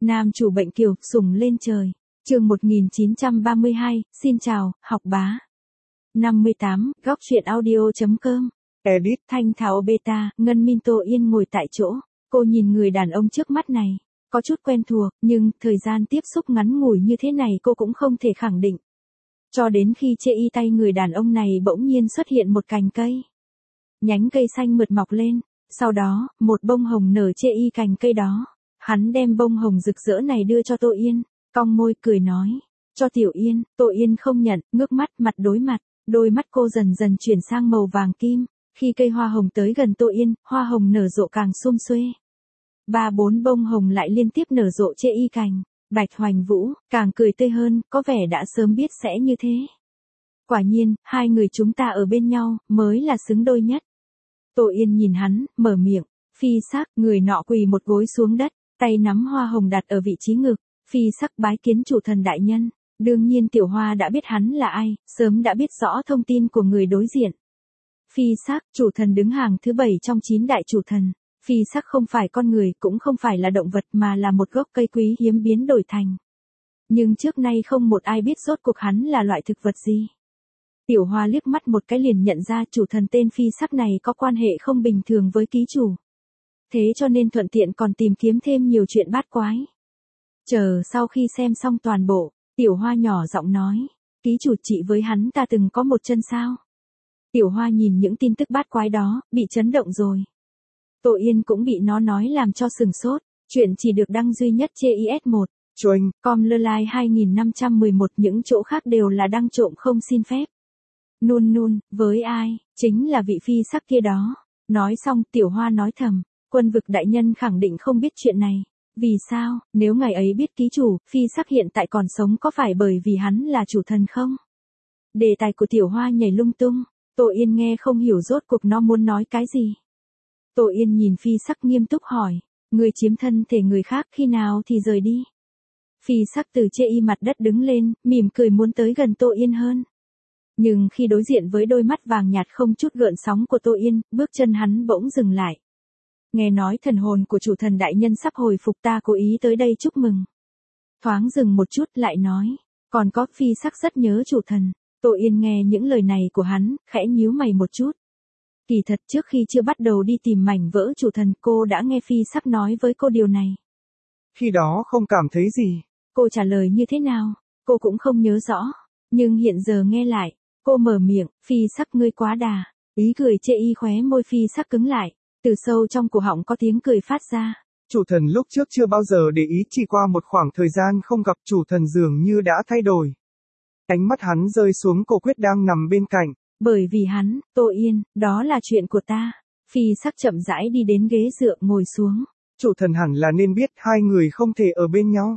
Nam chủ bệnh kiều, sủng lên trời. Chương 1932, xin chào, học bá. 58, góc truyện audio.com. Edit Thanh Thảo Beta, Ngân Minh Tô Yên ngồi tại chỗ. Cô nhìn người đàn ông trước mắt này. Có chút quen thuộc, nhưng thời gian tiếp xúc ngắn ngủi như thế này cô cũng không thể khẳng định. Cho đến khi chê y tay người đàn ông này bỗng nhiên xuất hiện một cành cây. Nhánh cây xanh mượt mọc lên, sau đó, một bông hồng nở chê y cành cây đó. Hắn đem bông hồng rực rỡ này đưa cho Tô Yên, cong môi cười nói, cho Tiểu Yên. Tô Yên không nhận, ngước mắt mặt đối mặt, đôi mắt cô dần dần chuyển sang màu vàng kim. Khi cây hoa hồng tới gần Tô Yên, hoa hồng nở rộ càng sum xuê. 3-4 bông hồng lại liên tiếp nở rộ chê y cành. Bạch Hoành Vũ, càng cười tươi hơn, có vẻ đã sớm biết sẽ như thế. Quả nhiên, hai người chúng ta ở bên nhau, mới là xứng đôi nhất. Tô Yên nhìn hắn, mở miệng, Phi Sắc. Người nọ quỳ một gối xuống đất, tay nắm hoa hồng đặt ở vị trí ngực. Phi Sắc bái kiến chủ thần đại nhân. Đương nhiên Tiểu Hoa đã biết hắn là ai, sớm đã biết rõ thông tin của người đối diện. Phi Sắc, chủ thần đứng hàng thứ 7 trong 9 đại chủ thần. Phi Sắc không phải con người, cũng không phải là động vật mà là một gốc cây quý hiếm biến đổi thành. Nhưng trước nay không một ai biết rốt cuộc hắn là loại thực vật gì. Tiểu Hoa liếc mắt một cái liền nhận ra chủ thần tên Phi Sắc này có quan hệ không bình thường với ký chủ. Thế cho nên thuận tiện còn tìm kiếm thêm nhiều chuyện bát quái. Chờ sau khi xem xong toàn bộ, Tiểu Hoa nhỏ giọng nói, ký chủ chị với hắn ta từng có một chân sao? Tiểu Hoa nhìn những tin tức bát quái đó, bị chấn động rồi. Tô Yên cũng bị nó nói làm cho sừng sốt, chuyện chỉ được đăng duy nhất trên IS1, Choing, Com-Lơ-Lai 2511, những chỗ khác đều là đăng trộm không xin phép. Nun, với ai, chính là vị Phi Sắc kia đó. Nói xong Tiểu Hoa nói thầm, Quân Vực đại nhân khẳng định không biết chuyện này. Vì sao, nếu ngày ấy biết ký chủ, Phi Sắc hiện tại còn sống có phải bởi vì hắn là chủ thần không? Đề tài của Tiểu Hoa nhảy lung tung, Tô Yên nghe không hiểu rốt cuộc nó muốn nói cái gì. Tô Yên nhìn Phi Sắc nghiêm túc hỏi, người chiếm thân thể người khác khi nào thì rời đi? Phi Sắc từ chê y mặt đất đứng lên, mỉm cười muốn tới gần Tô Yên hơn. Nhưng khi đối diện với đôi mắt vàng nhạt không chút gợn sóng của Tô Yên, bước chân hắn bỗng dừng lại. Nghe nói thần hồn của chủ thần đại nhân sắp hồi phục, ta cố ý tới đây chúc mừng. Thoáng dừng một chút lại nói, còn có Phi Sắc rất nhớ chủ thần. Tô Yên nghe những lời này của hắn, khẽ nhíu mày một chút. Kỳ thật trước khi chưa bắt đầu đi tìm mảnh vỡ chủ thần, cô đã nghe Phi Sắc nói với cô điều này. Khi đó không cảm thấy gì. Cô trả lời như thế nào, cô cũng không nhớ rõ. Nhưng hiện giờ nghe lại, cô mở miệng, Phi Sắc ngươi quá đà. Ý cười chê y khóe môi Phi Sắc cứng lại. Từ sâu trong cổ họng có tiếng cười phát ra. Chủ thần lúc trước chưa bao giờ để ý, chỉ qua một khoảng thời gian không gặp chủ thần dường như đã thay đổi. Ánh mắt hắn rơi xuống cô Quyết đang nằm bên cạnh. Bởi vì hắn, Tô Yên, đó là chuyện của ta. Phi Sắc chậm rãi đi đến ghế dựa ngồi xuống. Chủ thần hẳn là nên biết hai người không thể ở bên nhau.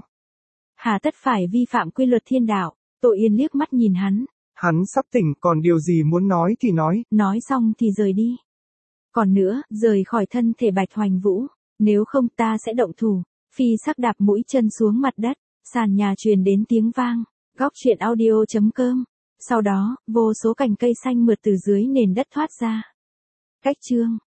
Hà tất phải vi phạm quy luật thiên đạo. Tô Yên liếc mắt nhìn hắn. Hắn sắp tỉnh, còn điều gì muốn nói thì nói. Nói xong thì rời đi. Còn nữa, rời khỏi thân thể Bạch Hoành Vũ. Nếu không ta sẽ động thủ. Phi Sắc đạp mũi chân xuống mặt đất. Sàn nhà truyền đến tiếng vang. Góc truyện audio.com. Sau đó, vô số cành cây xanh mượt từ dưới nền đất thoát ra. Cách chương